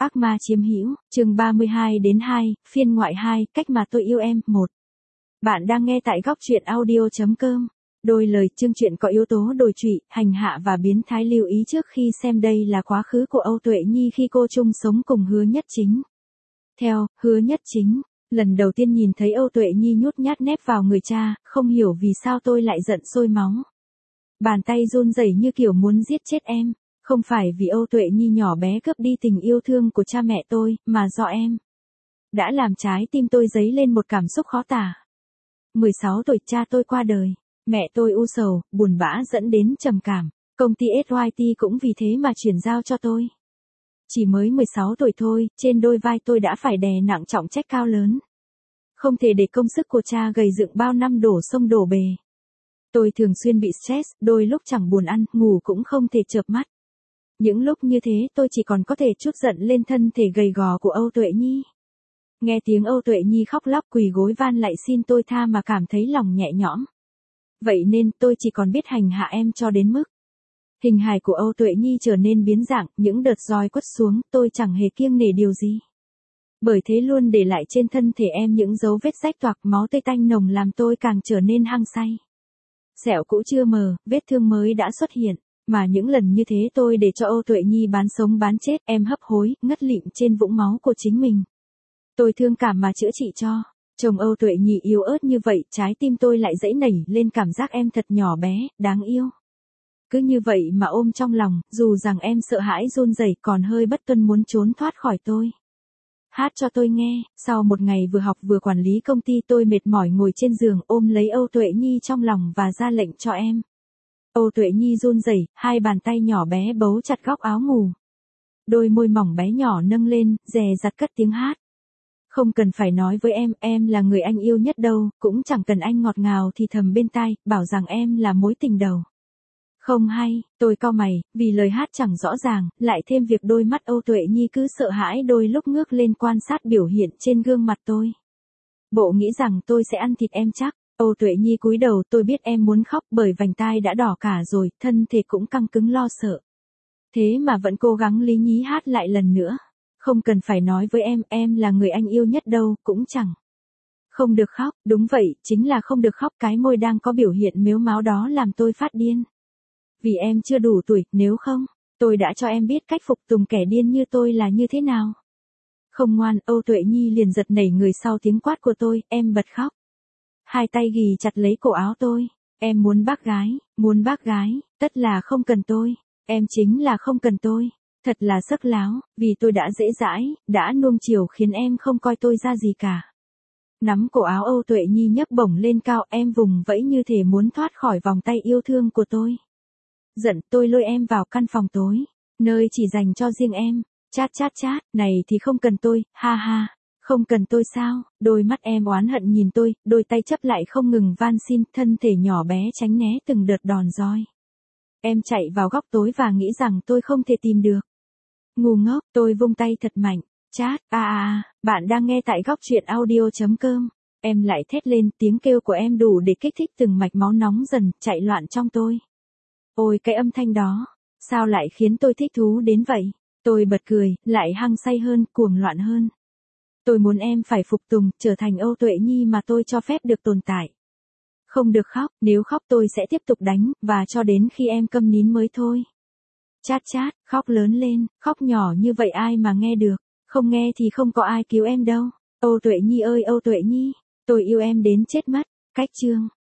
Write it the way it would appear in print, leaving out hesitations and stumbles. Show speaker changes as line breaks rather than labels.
Ác ma chiếm hữu, chương 32-2, phiên ngoại 2, cách mà tôi yêu em, 1. Bạn đang nghe tại góc truyện audio.com. Đôi lời, chương truyện có yếu tố đồi trụy, hành hạ và biến thái, lưu ý trước khi xem. Đây là quá khứ của Âu Tuệ Nhi khi cô chung sống cùng Hứa Nhất Chính. Theo Hứa Nhất Chính, lần đầu tiên nhìn thấy Âu Tuệ Nhi nhút nhát nép vào người cha, không hiểu vì sao tôi lại giận sôi máu. Bàn tay run rẩy như kiểu muốn giết chết em. Không phải vì Âu Tuệ Nhi nhỏ bé cướp đi tình yêu thương của cha mẹ tôi, mà do em đã làm trái tim tôi dấy lên một cảm xúc khó tả. 16 tuổi cha tôi qua đời, mẹ tôi u sầu, buồn bã dẫn đến trầm cảm, công ty SYT cũng vì thế mà chuyển giao cho tôi. Chỉ mới 16 tuổi thôi, trên đôi vai tôi đã phải đè nặng trọng trách cao lớn. Không thể để công sức của cha gầy dựng bao năm đổ sông đổ bề. Tôi thường xuyên bị stress, đôi lúc chẳng buồn ăn, ngủ cũng không thể chợp mắt. Những lúc như thế tôi chỉ còn có thể trút giận lên thân thể gầy gò của Âu Tuệ Nhi. Nghe tiếng Âu Tuệ Nhi khóc lóc quỳ gối van lạy xin tôi tha mà cảm thấy lòng nhẹ nhõm. Vậy nên tôi chỉ còn biết hành hạ em cho đến mức hình hài của Âu Tuệ Nhi trở nên biến dạng, những đợt roi quất xuống tôi chẳng hề kiêng nể điều gì. Bởi thế luôn để lại trên thân thể em những dấu vết rách toạc, máu tươi tanh nồng làm tôi càng trở nên hăng say. Sẹo cũ chưa mờ, vết thương mới đã xuất hiện. Mà những lần như thế tôi để cho Âu Tuệ Nhi bán sống bán chết, em hấp hối, ngất lịm trên vũng máu của chính mình. Tôi thương cảm mà chữa trị cho. Chồng Âu Tuệ Nhi yếu ớt như vậy, trái tim tôi lại dãy nảy lên cảm giác em thật nhỏ bé, đáng yêu. Cứ như vậy mà ôm trong lòng, dù rằng em sợ hãi run rẩy, còn hơi bất tuân muốn trốn thoát khỏi tôi. Hát cho tôi nghe. Sau một ngày vừa học vừa quản lý công ty, tôi mệt mỏi ngồi trên giường ôm lấy Âu Tuệ Nhi trong lòng và ra lệnh cho em. Âu Tuệ Nhi run rẩy, hai bàn tay nhỏ bé bấu chặt góc áo ngủ. Đôi môi mỏng bé nhỏ nâng lên, dè dặt cất tiếng hát. Không cần phải nói với em là người anh yêu nhất đâu, cũng chẳng cần anh ngọt ngào thì thầm bên tai, bảo rằng em là mối tình đầu. Không hay, tôi cau mày, vì lời hát chẳng rõ ràng, lại thêm việc đôi mắt Âu Tuệ Nhi cứ sợ hãi đôi lúc ngước lên quan sát biểu hiện trên gương mặt tôi. Bộ nghĩ rằng tôi sẽ ăn thịt em chắc. Âu Tuệ Nhi cúi đầu, tôi biết em muốn khóc bởi vành tai đã đỏ cả rồi, thân thể cũng căng cứng lo sợ. Thế mà vẫn cố gắng lý nhí hát lại lần nữa. Không cần phải nói với em là người anh yêu nhất đâu, cũng chẳng. Không được khóc, đúng vậy, chính là không được khóc, cái môi đang có biểu hiện mếu máo đó làm tôi phát điên. Vì em chưa đủ tuổi, nếu không, tôi đã cho em biết cách phục tùng kẻ điên như tôi là như thế nào. Không ngoan, Âu Tuệ Nhi liền giật nảy người sau tiếng quát của tôi, em bật khóc. Hai tay ghì chặt lấy cổ áo tôi. Em muốn bác gái, tất là không cần tôi. Em chính là không cần tôi. Thật là sấc láo, vì tôi đã dễ dãi, đã nuông chiều khiến em không coi tôi ra gì cả. Nắm cổ áo Âu Tuệ Nhi nhấc bổng lên cao, em vùng vẫy như thể muốn thoát khỏi vòng tay yêu thương của tôi. Giận, tôi lôi em vào căn phòng tối, nơi chỉ dành cho riêng em. Chát, này thì không cần tôi, ha ha. Không cần tôi sao? Đôi mắt em oán hận nhìn tôi, đôi tay chấp lại không ngừng van xin, thân thể nhỏ bé tránh né từng đợt đòn roi. Em chạy vào góc tối và nghĩ rằng tôi không thể tìm được. Ngu ngốc, tôi vung tay thật mạnh. Chát, bạn đang nghe tại góc truyện audio.com. Em lại thét lên, tiếng kêu của em đủ để kích thích từng mạch máu nóng dần, chạy loạn trong tôi. Ôi cái âm thanh đó, sao lại khiến tôi thích thú đến vậy? Tôi bật cười, lại hăng say hơn, cuồng loạn hơn. Tôi muốn em phải phục tùng, trở thành Âu Tuệ Nhi mà tôi cho phép được tồn tại. Không được khóc, nếu khóc tôi sẽ tiếp tục đánh, và cho đến khi em câm nín mới thôi. Chát, khóc lớn lên, khóc nhỏ như vậy ai mà nghe được, không nghe thì không có ai cứu em đâu. Âu Tuệ Nhi ơi Âu Tuệ Nhi, tôi yêu em đến chết mất. Cách chương